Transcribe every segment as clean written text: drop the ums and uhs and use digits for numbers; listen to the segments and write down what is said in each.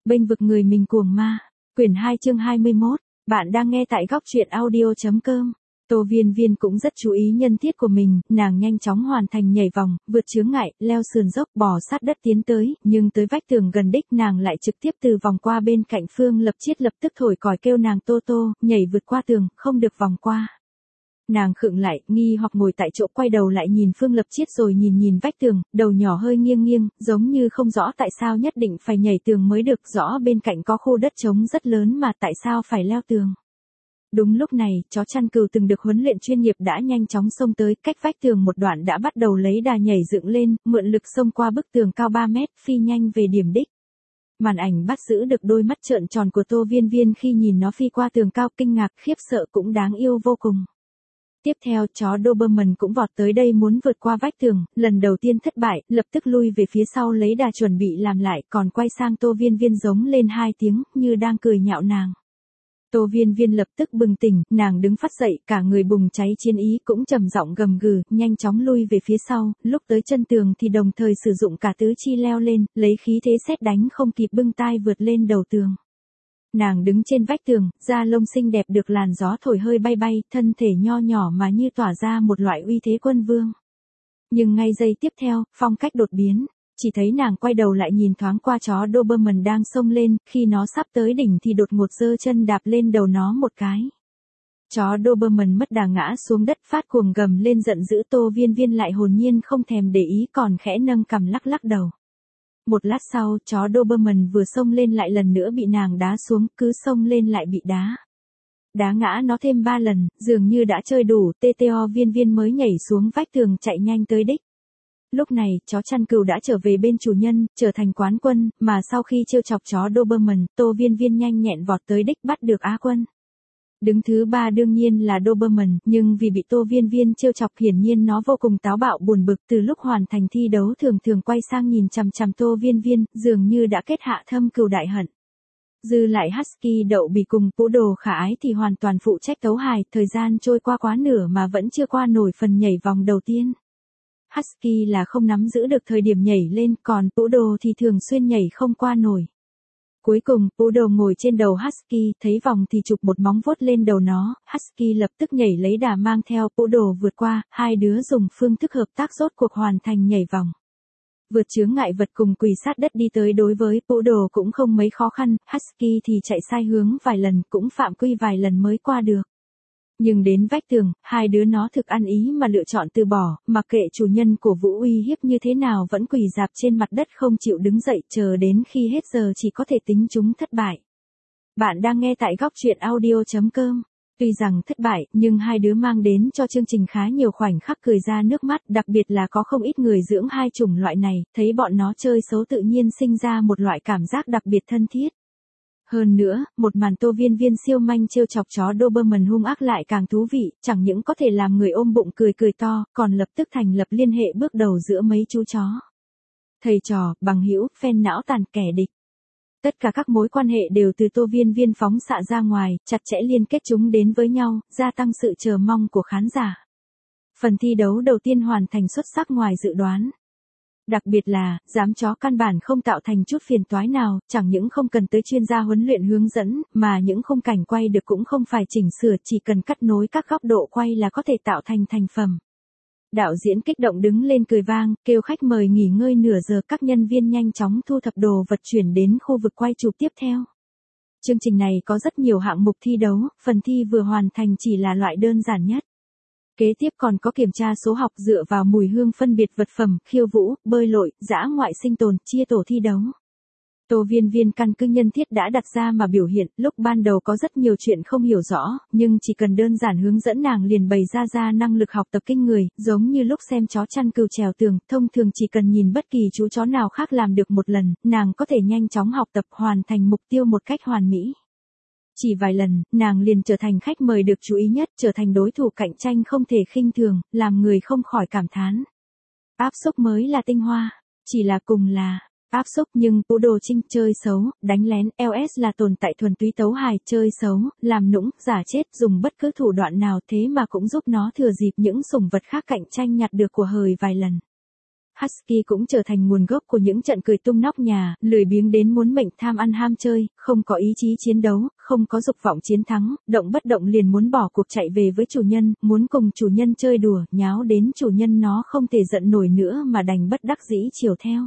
Bênh vực người mình cuồng ma. Quyển 2 chương 21. Bạn đang nghe tại góc truyện audio.com. Tô Viên Viên cũng rất chú ý nhân tiết của mình, nàng nhanh chóng hoàn thành nhảy vòng, vượt chướng ngại, leo sườn dốc, bò sát đất tiến tới, nhưng tới vách tường gần đích nàng lại trực tiếp từ vòng qua bên cạnh Phương Lập Chiết, lập tức thổi còi kêu nàng Tô Tô, nhảy vượt qua tường, không được vòng qua. Nàng khựng lại, nghi hoặc ngồi tại chỗ, quay đầu lại nhìn Phương Lập Chiết rồi nhìn vách tường, đầu nhỏ hơi nghiêng nghiêng, giống như không rõ tại sao nhất định phải nhảy tường mới được, rõ bên cạnh có khu đất trống rất lớn mà tại sao phải leo tường. Đúng lúc này, chó chăn cừu từng được huấn luyện chuyên nghiệp đã nhanh chóng xông tới, cách vách tường một đoạn đã bắt đầu lấy đà nhảy dựng lên, mượn lực xông qua bức tường cao 3 mét, phi nhanh về điểm đích. Màn ảnh bắt giữ được đôi mắt trợn tròn của Tô Viên Viên khi nhìn nó phi qua tường cao, kinh ngạc, khiếp sợ cũng đáng yêu vô cùng. Tiếp theo, chó Doberman cũng vọt tới đây muốn vượt qua vách tường, lần đầu tiên thất bại, lập tức lui về phía sau lấy đà chuẩn bị làm lại, còn quay sang Tô Viên Viên giống lên 2 tiếng, như đang cười nhạo nàng. Tô Viên Viên lập tức bừng tỉnh, nàng đứng phát dậy, cả người bùng cháy chiến ý, cũng trầm giọng gầm gừ, nhanh chóng lui về phía sau, lúc tới chân tường thì đồng thời sử dụng cả tứ chi leo lên, lấy khí thế sét đánh không kịp bưng tai vượt lên đầu tường. Nàng đứng trên vách tường, da lông xinh đẹp được làn gió thổi hơi bay bay, thân thể nho nhỏ mà như tỏa ra một loại uy thế quân vương. Nhưng ngay giây tiếp theo, phong cách đột biến, chỉ thấy nàng quay đầu lại nhìn thoáng qua chó Doberman đang xông lên, khi nó sắp tới đỉnh thì đột ngột giơ chân đạp lên đầu nó một cái. Chó Doberman mất đà ngã xuống đất, phát cuồng gầm lên giận dữ. Tô Viên Viên lại hồn nhiên không thèm để ý, còn khẽ nâng cằm lắc lắc đầu. Một lát sau, chó Doberman vừa xông lên lại lần nữa bị nàng đá xuống, cứ xông lên lại bị đá. Đá ngã nó thêm 3 lần, dường như đã chơi đủ, Tô Viên Viên mới nhảy xuống vách tường chạy nhanh tới đích. Lúc này, chó chăn cừu đã trở về bên chủ nhân, trở thành quán quân, mà sau khi trêu chọc chó Doberman, Tô Viên Viên nhanh nhẹn vọt tới đích bắt được Á quân. Đứng thứ 3 đương nhiên là Doberman, nhưng vì bị Tô Viên Viên trêu chọc hiển nhiên nó vô cùng táo bạo buồn bực, từ lúc hoàn thành thi đấu thường quay sang nhìn chằm chằm Tô Viên Viên, dường như đã kết hạ thâm cừu đại hận. Dư lại Husky Đậu Bỉ cùng Poodle Khả Ái thì hoàn toàn phụ trách tấu hài, thời gian trôi qua quá nửa mà vẫn chưa qua nổi phần nhảy vòng đầu tiên. Husky là không nắm giữ được thời điểm nhảy lên, còn Poodle thì thường xuyên nhảy không qua nổi. Cuối cùng, Poodle ngồi trên đầu Husky, thấy vòng thì chụp một móng vuốt lên đầu nó, Husky lập tức nhảy lấy đà mang theo Poodle vượt qua, hai đứa dùng phương thức hợp tác rốt cuộc hoàn thành nhảy vòng. Vượt chướng ngại vật cùng quỳ sát đất đi tới đối với Poodle cũng không mấy khó khăn, Husky thì chạy sai hướng vài lần, cũng phạm quy vài lần mới qua được. Nhưng đến vách tường, hai đứa nó thực ăn ý mà lựa chọn từ bỏ, mặc kệ chủ nhân của Vũ uy hiếp như thế nào vẫn quỳ rạp trên mặt đất không chịu đứng dậy, chờ đến khi hết giờ chỉ có thể tính chúng thất bại. Bạn đang nghe tại góc truyện audio.com. Tuy rằng thất bại, nhưng hai đứa mang đến cho chương trình khá nhiều khoảnh khắc cười ra nước mắt, đặc biệt là có không ít người dưỡng hai chủng loại này, thấy bọn nó chơi xấu tự nhiên sinh ra một loại cảm giác đặc biệt thân thiết. Hơn nữa, một màn Tô Viên Viên siêu manh trêu chọc chó Doberman hung ác lại càng thú vị, chẳng những có thể làm người ôm bụng cười to, còn lập tức thành lập liên hệ bước đầu giữa mấy chú chó. Thầy trò, bằng hữu, fan não tàn, kẻ địch. Tất cả các mối quan hệ đều từ Tô Viên Viên phóng xạ ra ngoài, chặt chẽ liên kết chúng đến với nhau, gia tăng sự chờ mong của khán giả. Phần thi đấu đầu tiên hoàn thành xuất sắc ngoài dự đoán. Đặc biệt là, giám chó căn bản không tạo thành chút phiền toái nào, chẳng những không cần tới chuyên gia huấn luyện hướng dẫn, mà những khung cảnh quay được cũng không phải chỉnh sửa, chỉ cần cắt nối các góc độ quay là có thể tạo thành thành phẩm. Đạo diễn kích động đứng lên cười vang, kêu khách mời nghỉ ngơi nửa giờ, các nhân viên nhanh chóng thu thập đồ vật chuyển đến khu vực quay chụp tiếp theo. Chương trình này có rất nhiều hạng mục thi đấu, phần thi vừa hoàn thành chỉ là loại đơn giản nhất. Kế tiếp còn có kiểm tra số học dựa vào mùi hương phân biệt vật phẩm, khiêu vũ, bơi lội, dã ngoại sinh tồn, chia tổ thi đấu. Tô Viên Viên căn cứ nhân thiết đã đặt ra mà biểu hiện, lúc ban đầu có rất nhiều chuyện không hiểu rõ, nhưng chỉ cần đơn giản hướng dẫn nàng liền bày ra năng lực học tập kinh người, giống như lúc xem chó chăn cừu trèo tường, thông thường chỉ cần nhìn bất kỳ chú chó nào khác làm được một lần, nàng có thể nhanh chóng học tập hoàn thành mục tiêu một cách hoàn mỹ. Chỉ vài lần, nàng liền trở thành khách mời được chú ý nhất, trở thành đối thủ cạnh tranh không thể khinh thường, làm người không khỏi cảm thán. Áp xúc mới là tinh hoa, chỉ là cùng là áp xúc, nhưng Poodle Trinh chơi xấu, đánh lén, LS là tồn tại thuần túy tấu hài, chơi xấu, làm nũng, giả chết, dùng bất cứ thủ đoạn nào thế mà cũng giúp nó thừa dịp những sủng vật khác cạnh tranh nhặt được của hời vài lần. Husky cũng trở thành nguồn gốc của những trận cười tung nóc nhà, lười biếng đến muốn mệnh, tham ăn ham chơi, không có ý chí chiến đấu, không có dục vọng chiến thắng, động bất động liền muốn bỏ cuộc chạy về với chủ nhân, muốn cùng chủ nhân chơi đùa, nháo đến chủ nhân nó không thể giận nổi nữa mà đành bất đắc dĩ chiều theo.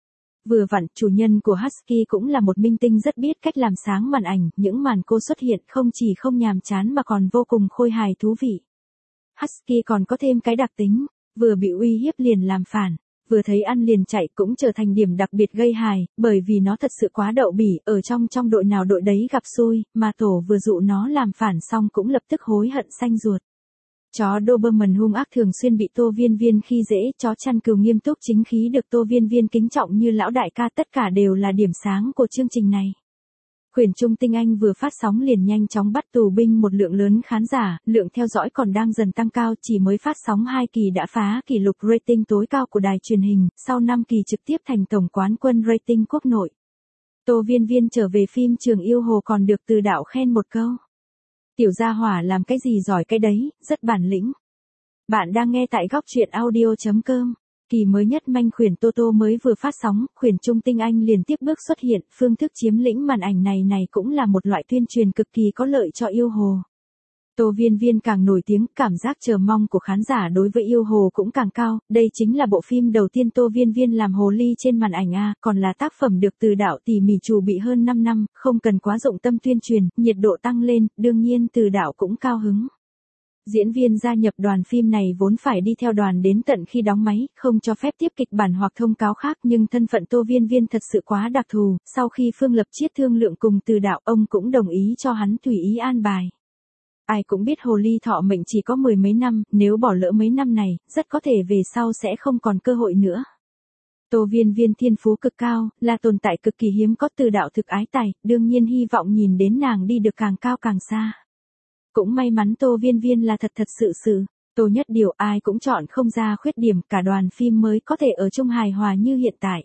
Vừa vặn, chủ nhân của Husky cũng là một minh tinh rất biết cách làm sáng màn ảnh, những màn cô xuất hiện không chỉ không nhàm chán mà còn vô cùng khôi hài thú vị. Husky còn có thêm cái đặc tính, vừa bị uy hiếp liền làm phản, vừa thấy ăn liền chạy cũng trở thành điểm đặc biệt gây hài, bởi vì nó thật sự quá đậu bỉ, ở trong đội nào đội đấy gặp xui, mà tổ vừa dụ nó làm phản xong cũng lập tức hối hận xanh ruột. Chó Doberman hung ác thường xuyên bị Tô Viên Viên khi dễ, chó chăn cừu nghiêm túc chính khí được Tô Viên Viên kính trọng như lão đại ca, tất cả đều là điểm sáng của chương trình này. Khuyển Trung Tinh Anh vừa phát sóng liền nhanh chóng bắt tù binh một lượng lớn khán giả, lượng theo dõi còn đang dần tăng cao, chỉ mới phát sóng 2 kỳ đã phá kỷ lục rating tối cao của đài truyền hình, sau 5 kỳ trực tiếp thành tổng quán quân rating quốc nội. Tô Viên Viên trở về phim Trường Yêu Hồ còn được Từ Đạo khen một câu. Tiểu gia hỏa làm cái gì giỏi cái đấy, rất bản lĩnh. Bạn đang nghe tại góc truyện audio.com. Kỳ mới nhất manh khuyển Toto mới vừa phát sóng, khuyển Trung Tinh Anh liền tiếp bước xuất hiện, phương thức chiếm lĩnh màn ảnh này cũng là một loại tuyên truyền cực kỳ có lợi cho yêu hồ. Tô Viên Viên càng nổi tiếng, cảm giác chờ mong của khán giả đối với yêu hồ cũng càng cao, đây chính là bộ phim đầu tiên Tô Viên Viên làm hồ ly trên màn ảnh A, còn là tác phẩm được Từ Đạo tỉ mỉ chuẩn bị hơn 5 năm, không cần quá dụng tâm tuyên truyền, nhiệt độ tăng lên, đương nhiên Từ Đạo cũng cao hứng. Diễn viên gia nhập đoàn phim này vốn phải đi theo đoàn đến tận khi đóng máy, không cho phép tiếp kịch bản hoặc thông cáo khác, nhưng thân phận Tô Viên Viên thật sự quá đặc thù, sau khi Phương Lập Chiết thương lượng cùng Từ Đạo, ông cũng đồng ý cho hắn tùy ý an bài. Ai cũng biết hồ ly thọ mệnh chỉ có 10 mấy năm, nếu bỏ lỡ mấy năm này, rất có thể về sau sẽ không còn cơ hội nữa. Tô Viên Viên thiên phú cực cao, là tồn tại cực kỳ hiếm có, Từ Đạo thực ái tài, đương nhiên hy vọng nhìn đến nàng đi được càng cao càng xa. Cũng may mắn Tô Viên Viên là thật sự, Tô Nhất Điều ai cũng chọn không ra khuyết điểm, cả đoàn phim mới có thể ở chung hài hòa như hiện tại.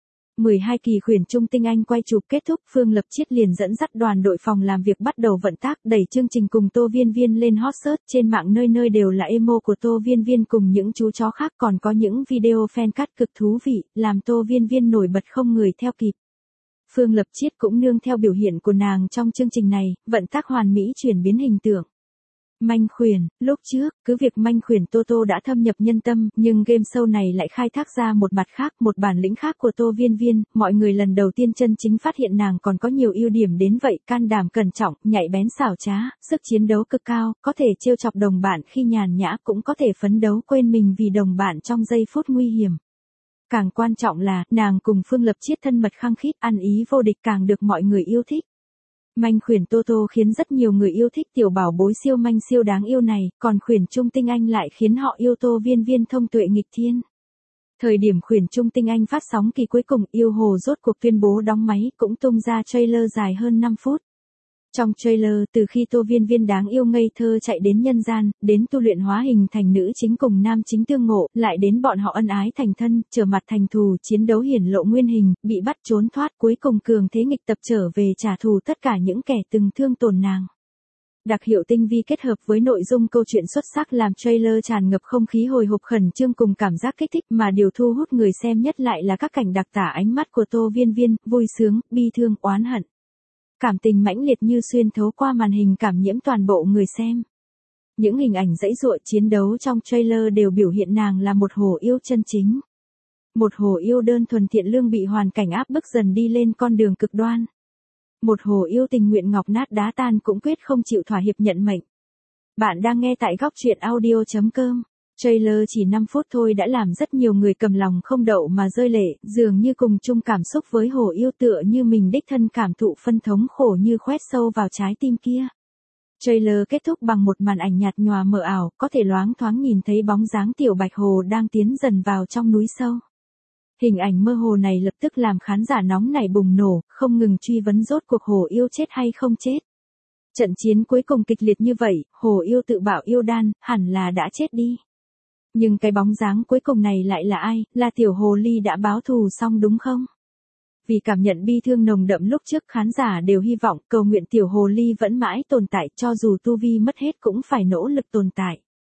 12 kỳ khuyển Trung Tinh Anh quay chụp kết thúc, Phương Lập Chiết liền dẫn dắt đoàn đội phòng làm việc bắt đầu vận tác, đẩy chương trình cùng Tô Viên Viên lên hot search, trên mạng nơi nơi đều là emo của Tô Viên Viên cùng những chú chó khác, còn có những video fan cắt cực thú vị, làm Tô Viên Viên nổi bật không người theo kịp. Phương Lập Chiết cũng nương theo biểu hiện của nàng trong chương trình này, vận tác hoàn mỹ chuyển biến hình tượng. Manh khuyển, lúc trước, cứ việc manh khuyển Toto đã thâm nhập nhân tâm, nhưng game show này lại khai thác ra một mặt khác, một bản lĩnh khác của Tô Viên Viên, mọi người lần đầu tiên chân chính phát hiện nàng còn có nhiều ưu điểm đến vậy, can đảm cẩn trọng, nhạy bén xảo trá, sức chiến đấu cực cao, có thể trêu chọc đồng bạn khi nhàn nhã, cũng có thể phấn đấu quên mình vì đồng bạn trong giây phút nguy hiểm. Càng quan trọng là, nàng cùng Phương Lập Chiết thân mật khăng khít, ăn ý vô địch, càng được mọi người yêu thích. Manh khuyển Toto khiến rất nhiều người yêu thích tiểu bảo bối siêu manh siêu đáng yêu này, còn khuyển Trung Tinh Anh lại khiến họ yêu Tô Viên Viên thông tuệ nghịch thiên. Thời điểm khuyển Trung Tinh Anh phát sóng kỳ cuối cùng, yêu hồ rốt cuộc tuyên bố đóng máy, cũng tung ra trailer dài hơn 5 phút. Trong trailer, từ khi Tô Viên Viên đáng yêu ngây thơ chạy đến nhân gian, đến tu luyện hóa hình thành nữ chính cùng nam chính tương ngộ, lại đến bọn họ ân ái thành thân, trở mặt thành thù, chiến đấu hiển lộ nguyên hình, bị bắt trốn thoát, cuối cùng cường thế nghịch tập trở về trả thù tất cả những kẻ từng thương tổn nàng. Đặc hiệu tinh vi kết hợp với nội dung câu chuyện xuất sắc làm trailer tràn ngập không khí hồi hộp khẩn trương cùng cảm giác kích thích, mà điều thu hút người xem nhất lại là các cảnh đặc tả ánh mắt của Tô Viên Viên, vui sướng, bi thương, oán hận. Cảm tình mãnh liệt như xuyên thấu qua màn hình, cảm nhiễm toàn bộ người xem. Những hình ảnh dãy dụa chiến đấu trong trailer đều biểu hiện nàng là một hồ yêu chân chính. Một hồ yêu đơn thuần thiện lương bị hoàn cảnh áp bức dần đi lên con đường cực đoan. Một hồ yêu tình nguyện ngọc nát đá tan cũng quyết không chịu thỏa hiệp nhận mệnh. Bạn đang nghe tại góc truyện audio.com. Trailer chỉ 5 phút thôi đã làm rất nhiều người cầm lòng không đậu mà rơi lệ, dường như cùng chung cảm xúc với hồ yêu, tựa như mình đích thân cảm thụ phân thống khổ như khoét sâu vào trái tim kia. Trailer kết thúc bằng một màn ảnh nhạt nhòa mờ ảo, có thể loáng thoáng nhìn thấy bóng dáng tiểu bạch hồ đang tiến dần vào trong núi sâu. Hình ảnh mơ hồ này lập tức làm khán giả nóng nảy bùng nổ, không ngừng truy vấn rốt cuộc hồ yêu chết hay không chết. Trận chiến cuối cùng kịch liệt như vậy, hồ yêu tự bảo yêu đan, hẳn là đã chết đi. Nhưng cái bóng dáng cuối cùng này lại là ai, là tiểu hồ ly đã báo thù xong đúng không? Vì cảm nhận bi thương nồng đậm lúc trước, khán giả đều hy vọng, cầu nguyện tiểu hồ ly vẫn mãi tồn tại, cho dù tu vi mất hết cũng phải nỗ lực tồn tại.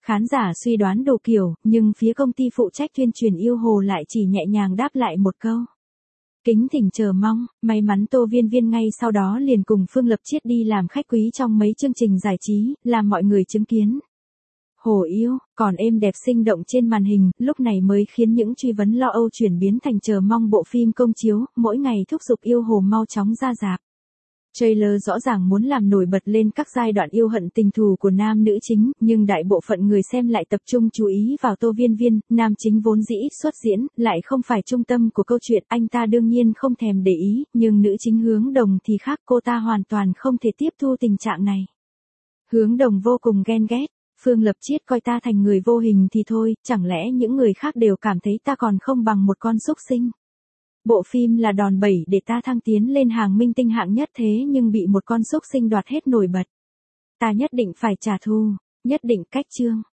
Khán giả suy đoán đủ kiểu, nhưng phía công ty phụ trách tuyên truyền yêu hồ lại chỉ nhẹ nhàng đáp lại một câu. Kính thỉnh chờ mong, may mắn Tô Viên Viên ngay sau đó liền cùng Phương Lập Chiết đi làm khách quý trong mấy chương trình giải trí, làm mọi người chứng kiến. Hồ yêu, còn êm đẹp sinh động trên màn hình, lúc này mới khiến những truy vấn lo âu chuyển biến thành chờ mong bộ phim công chiếu, mỗi ngày thúc giục yêu hồ mau chóng ra rạp. Trailer rõ ràng muốn làm nổi bật lên các giai đoạn yêu hận tình thù của nam nữ chính, nhưng đại bộ phận người xem lại tập trung chú ý vào Tô Viên Viên, nam chính vốn dĩ ít xuất diễn, lại không phải trung tâm của câu chuyện, anh ta đương nhiên không thèm để ý, nhưng nữ chính Hướng Đồng thì khác, cô ta hoàn toàn không thể tiếp thu tình trạng này. Hướng Đồng vô cùng ghen ghét, Phương Lập Chiết coi ta thành người vô hình thì thôi, chẳng lẽ những người khác đều cảm thấy ta còn không bằng một con súc sinh. Bộ phim là đòn bẩy để ta thăng tiến lên hàng minh tinh hạng nhất thế nhưng bị một con súc sinh đoạt hết nổi bật. Ta nhất định phải trả thù, nhất định cách chương.